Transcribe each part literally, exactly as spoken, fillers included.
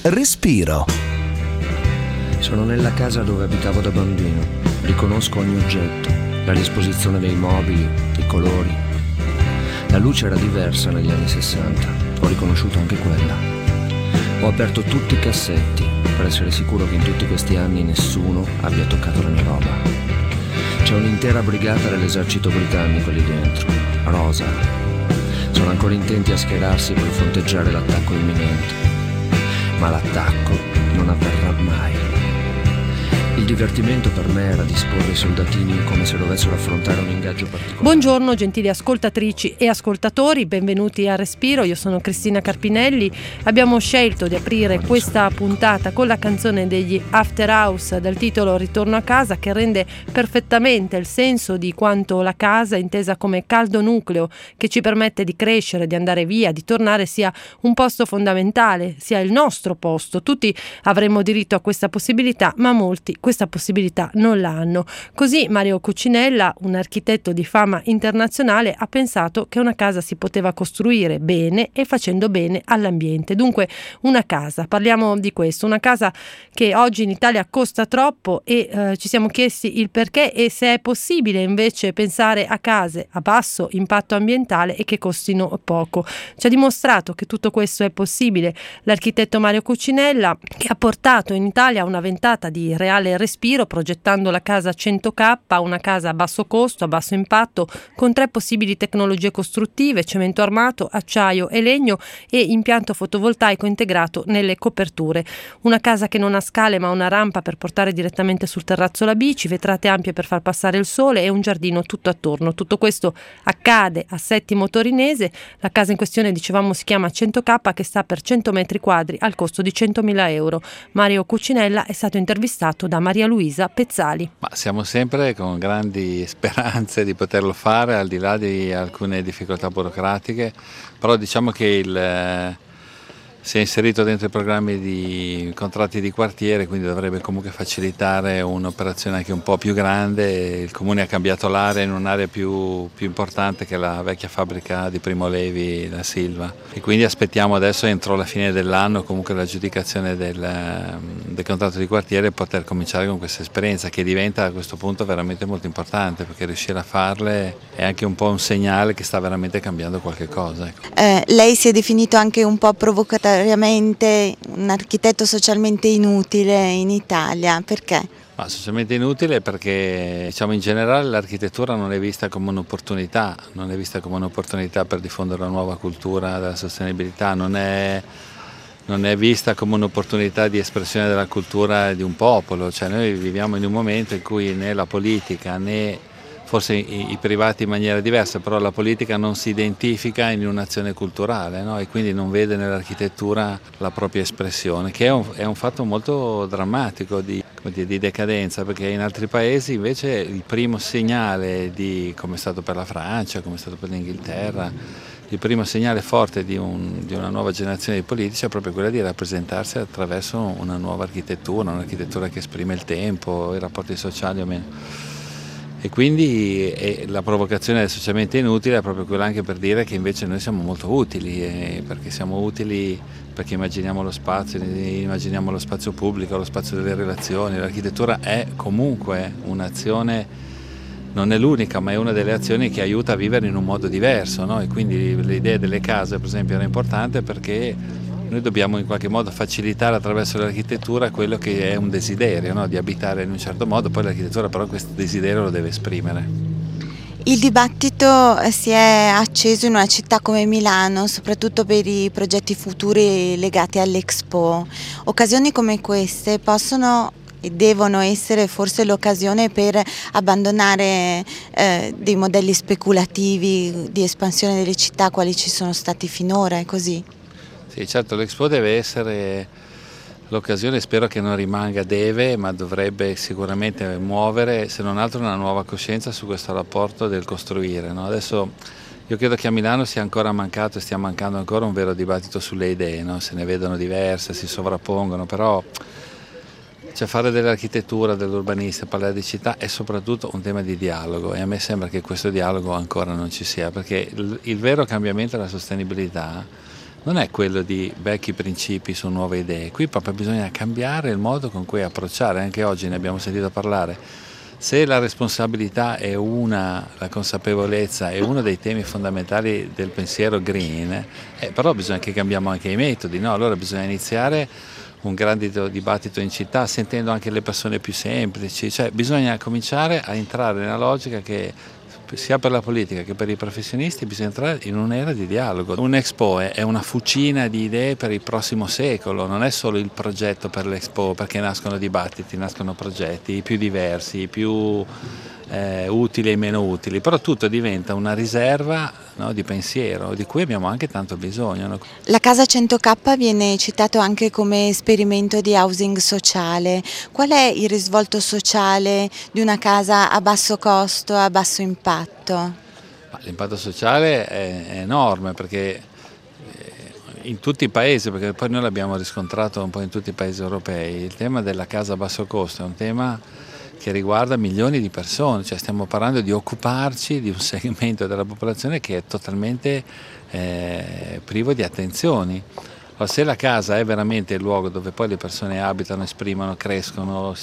Respiro. Sono nella casa dove abitavo da bambino. Riconosco ogni oggetto, la disposizione dei mobili, i colori. La luce era diversa negli anni sessanta. Ho riconosciuto anche quella. Ho aperto tutti i cassetti per essere sicuro che in tutti questi anni nessuno abbia toccato la mia roba. C'è un'intera brigata dell'esercito britannico lì dentro, rosa. Sono ancora intenti a schierarsi per fronteggiare l'attacco imminente. Ma l'attacco non avverrà mai. Il divertimento per me era disporre i soldatini come se dovessero affrontare un ingaggio particolare. Buongiorno gentili ascoltatrici e ascoltatori, benvenuti a Respiro, io sono Cristina Carpinelli. Abbiamo scelto di aprire questa puntata con la canzone degli After House dal titolo Ritorno a casa, che rende perfettamente il senso di quanto la casa, intesa come caldo nucleo che ci permette di crescere, di andare via, di tornare, sia un posto fondamentale, sia il nostro posto. Tutti avremmo diritto a questa possibilità, ma molti questa possibilità non l'hanno. Così Mario Cucinella, un architetto di fama internazionale, ha pensato che una casa si poteva costruire bene e facendo bene all'ambiente. Dunque una casa, parliamo di questo, una casa che oggi in Italia costa troppo e eh, ci siamo chiesti il perché e se è possibile invece pensare a case a basso impatto ambientale e che costino poco. Ci ha dimostrato che tutto questo è possibile l'architetto Mario Cucinella, che ha portato in Italia una ventata di reale respiro progettando la casa cento K, una casa a basso costo, a basso impatto, con tre possibili tecnologie costruttive: cemento armato, acciaio e legno e impianto fotovoltaico integrato nelle coperture. Una casa che non ha scale ma una rampa per portare direttamente sul terrazzo la bici, vetrate ampie per far passare il sole e un giardino tutto attorno. Tutto questo accade a Settimo Torinese. La casa in questione, dicevamo, si chiama cento K, che sta per cento metri quadri al costo di centomila euro. Mario Cucinella è stato intervistato da Maria Luisa Pezzali. Ma siamo sempre con grandi speranze di poterlo fare, al di là di alcune difficoltà burocratiche, però diciamo che il, si è inserito dentro i programmi di contratti di quartiere, quindi dovrebbe comunque facilitare un'operazione anche un po' più grande. Il comune ha cambiato l'area in un'area più, più importante, che è la vecchia fabbrica di Primo Levi, la Silva, e quindi aspettiamo adesso entro la fine dell'anno comunque l'aggiudicazione del, del contratto di quartiere e poter cominciare con questa esperienza, che diventa a questo punto veramente molto importante, perché riuscire a farle è anche un po' un segnale che sta veramente cambiando qualche cosa. Ecco. Eh, lei si è definito anche un po' provocatoriamente un architetto socialmente inutile in Italia, perché? Ma socialmente inutile perché, diciamo, in generale l'architettura non è vista come un'opportunità, non è vista come un'opportunità per diffondere una nuova cultura della sostenibilità, non è, non è vista come un'opportunità di espressione della cultura di un popolo. Cioè, noi viviamo in un momento in cui né la politica né forse i, i privati in maniera diversa, però la politica non si identifica in un'azione culturale, no? E quindi non vede nell'architettura la propria espressione, che è un, è un fatto molto drammatico di, di decadenza, perché in altri paesi invece il primo segnale, di, come è stato per la Francia, come è stato per l'Inghilterra, il primo segnale forte di, un, di una nuova generazione di politici è proprio quella di rappresentarsi attraverso una nuova architettura, un'architettura che esprime il tempo, i rapporti sociali o meno. E quindi eh, la provocazione del socialmente inutile è proprio quella anche per dire che invece noi siamo molto utili, eh, perché siamo utili perché immaginiamo lo spazio, immaginiamo lo spazio pubblico, lo spazio delle relazioni. L'architettura è comunque un'azione, non è l'unica, ma è una delle azioni che aiuta a vivere in un modo diverso, no? E quindi l'idea delle case, per esempio, era importante perché noi dobbiamo in qualche modo facilitare attraverso l'architettura quello che è un desiderio, no? Di abitare in un certo modo, poi l'architettura però questo desiderio lo deve esprimere. Il dibattito si è acceso in una città come Milano, soprattutto per i progetti futuri legati all'Expo. Occasioni come queste possono e devono essere forse l'occasione per abbandonare eh, dei modelli speculativi di espansione delle città quali ci sono stati finora, è così? Sì, certo, l'Expo deve essere l'occasione, spero che non rimanga deve, ma dovrebbe sicuramente muovere, se non altro, una nuova coscienza su questo rapporto del costruire, no? Adesso io credo che a Milano sia ancora mancato e stia mancando ancora un vero dibattito sulle idee, no? Se ne vedono diverse, si sovrappongono, però cioè fare dell'architettura, dell'urbanistica, parlare di città è soprattutto un tema di dialogo, e a me sembra che questo dialogo ancora non ci sia, perché il, il vero cambiamento della sostenibilità non è quello di vecchi principi su nuove idee, qui proprio bisogna cambiare il modo con cui approcciare, anche oggi ne abbiamo sentito parlare. Se la responsabilità è una, la consapevolezza è uno dei temi fondamentali del pensiero green, eh, però bisogna che cambiamo anche i metodi, no? Allora bisogna iniziare un grande dibattito in città sentendo anche le persone più semplici, cioè bisogna cominciare a entrare nella logica che sia per la politica che per i professionisti bisogna entrare in un'era di dialogo. Un'Expo è una fucina di idee per il prossimo secolo, non è solo il progetto per l'Expo, perché nascono dibattiti, nascono progetti più diversi, più eh, utili e meno utili, però tutto diventa una riserva, no, di pensiero, di cui abbiamo anche tanto bisogno. No? La Casa cento K viene citato anche come esperimento di housing sociale. Qual è il risvolto sociale di una casa a basso costo, a basso impatto? L'impatto sociale è, è enorme perché in tutti i paesi, perché poi noi l'abbiamo riscontrato un po' in tutti i paesi europei, il tema della casa a basso costo è un tema che riguarda milioni di persone, cioè stiamo parlando di occuparci di un segmento della popolazione che è totalmente eh, privo di attenzioni. Allora, se la casa è veramente il luogo dove poi le persone abitano, esprimono, crescono,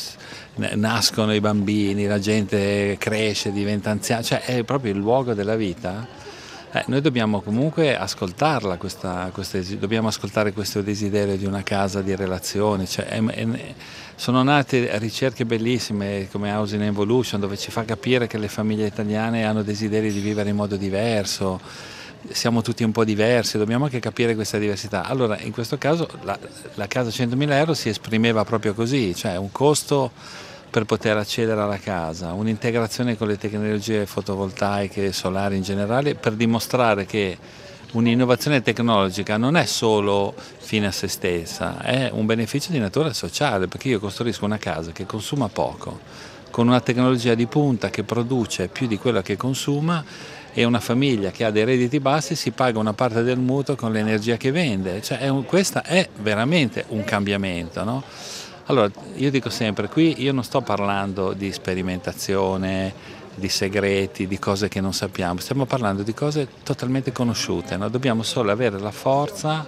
nascono i bambini, la gente cresce, diventa anziana, cioè è proprio il luogo della vita, eh, noi dobbiamo comunque ascoltarla, questa, questa, dobbiamo ascoltare questo desiderio di una casa di relazioni. Cioè, è, è, sono nate ricerche bellissime come Housing Evolution, dove ci fa capire che le famiglie italiane hanno desideri di vivere in modo diverso, siamo tutti un po' diversi, dobbiamo anche capire questa diversità. Allora in questo caso la, la casa centomila euro si esprimeva proprio così, cioè un costo per poter accedere alla casa, un'integrazione con le tecnologie fotovoltaiche e solari in generale, per dimostrare che un'innovazione tecnologica non è solo fine a se stessa, è un beneficio di natura sociale, perché io costruisco una casa che consuma poco, con una tecnologia di punta che produce più di quello che consuma, e una famiglia che ha dei redditi bassi si paga una parte del mutuo con l'energia che vende. Cioè, è un, questo è veramente un cambiamento, no? Allora, io dico sempre, qui io non sto parlando di sperimentazione, di segreti, di cose che non sappiamo, stiamo parlando di cose totalmente conosciute, no? Dobbiamo solo avere la forza,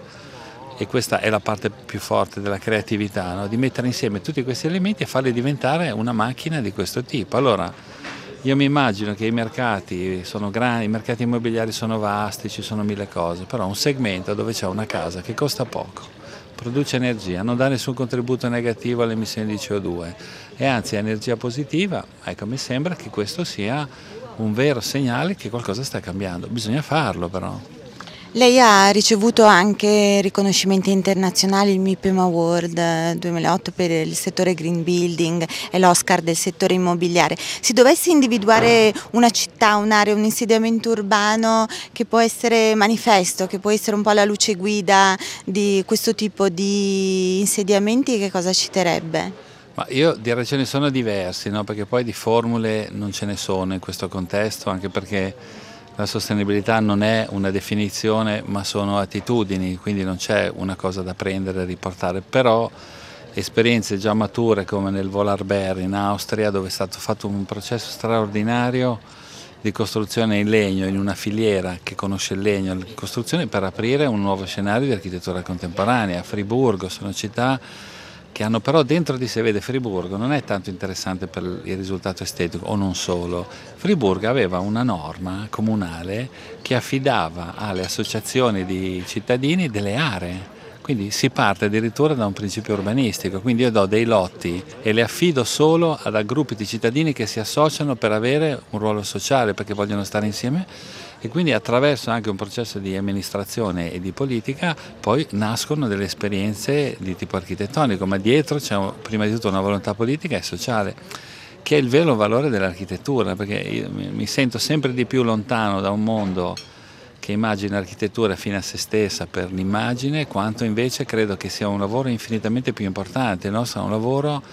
e questa è la parte più forte della creatività, no? Di mettere insieme tutti questi elementi e farli diventare una macchina di questo tipo. Allora, io mi immagino che i mercati sono grandi, i mercati immobiliari sono vasti, ci sono mille cose, però un segmento dove c'è una casa che costa poco, produce energia, non dà nessun contributo negativo alle emissioni di C O due e anzi è energia positiva, ecco, mi sembra che questo sia un vero segnale che qualcosa sta cambiando. Bisogna farlo però. Lei ha ricevuto anche riconoscimenti internazionali, il M I P E M Award duemilaotto per il settore green building e l'Oscar del settore immobiliare. Se dovessi individuare una città, un'area, un insediamento urbano che può essere manifesto, che può essere un po' la luce guida di questo tipo di insediamenti, che cosa citerebbe? Ma io direi ce ne sono diversi, no? Perché poi di formule non ce ne sono in questo contesto, anche perché la sostenibilità non è una definizione ma sono attitudini, quindi non c'è una cosa da prendere e riportare, però esperienze già mature come nel Volarberg in Austria, dove è stato fatto un processo straordinario di costruzione in legno, in una filiera che conosce il legno, la costruzione per aprire un nuovo scenario di architettura contemporanea. A Friburgo sono città che hanno però dentro di sé, vede, Friburgo non è tanto interessante per il risultato estetico, o non solo. Friburgo aveva una norma comunale che affidava alle associazioni di cittadini delle aree, quindi si parte addirittura da un principio urbanistico, quindi io do dei lotti e le affido solo a gruppi di cittadini che si associano per avere un ruolo sociale, perché vogliono stare insieme. E quindi attraverso anche un processo di amministrazione e di politica poi nascono delle esperienze di tipo architettonico, ma dietro c'è prima di tutto una volontà politica e sociale, che è il vero valore dell'architettura, perché io mi sento sempre di più lontano da un mondo che immagina l'architettura fine a se stessa per l'immagine, quanto invece credo che sia un lavoro infinitamente più importante. Il nostro è un lavoro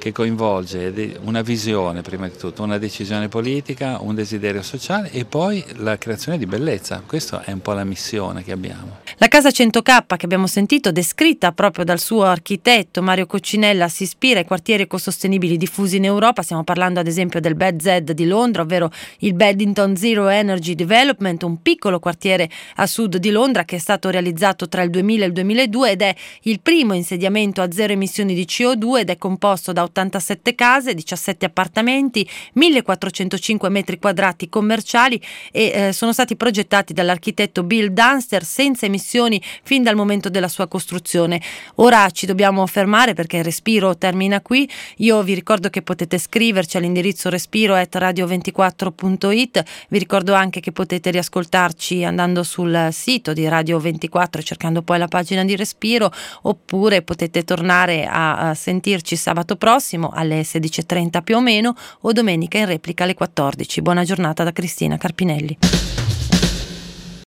che coinvolge una visione prima di tutto, una decisione politica, un desiderio sociale e poi la creazione di bellezza. Questa è un po' la missione che abbiamo. La casa cento K che abbiamo sentito, descritta proprio dal suo architetto Mario Coccinella, si ispira ai quartieri ecosostenibili diffusi in Europa. Stiamo parlando ad esempio del B E D Z di Londra, ovvero il Beddington Zero Energy Development, un piccolo quartiere a sud di Londra che è stato realizzato tra il duemila e il duemiladue ed è il primo insediamento a zero emissioni di C O due ed è composto da ottantasette case, diciassette appartamenti, millequattrocentocinque metri quadrati commerciali e eh, sono stati progettati dall'architetto Bill Dunster senza emissioni fin dal momento della sua costruzione. Ora ci dobbiamo fermare perché il Respiro termina qui. Io vi ricordo che potete scriverci all'indirizzo respiro at radio ventiquattro punto it. Vi ricordo anche che potete riascoltarci andando sul sito di Radio ventiquattro e cercando poi la pagina di Respiro, oppure potete tornare a, a sentirci sabato prossimo alle sedici e trenta più o meno o domenica in replica alle quattordici. Buona giornata da Cristina Carpinelli.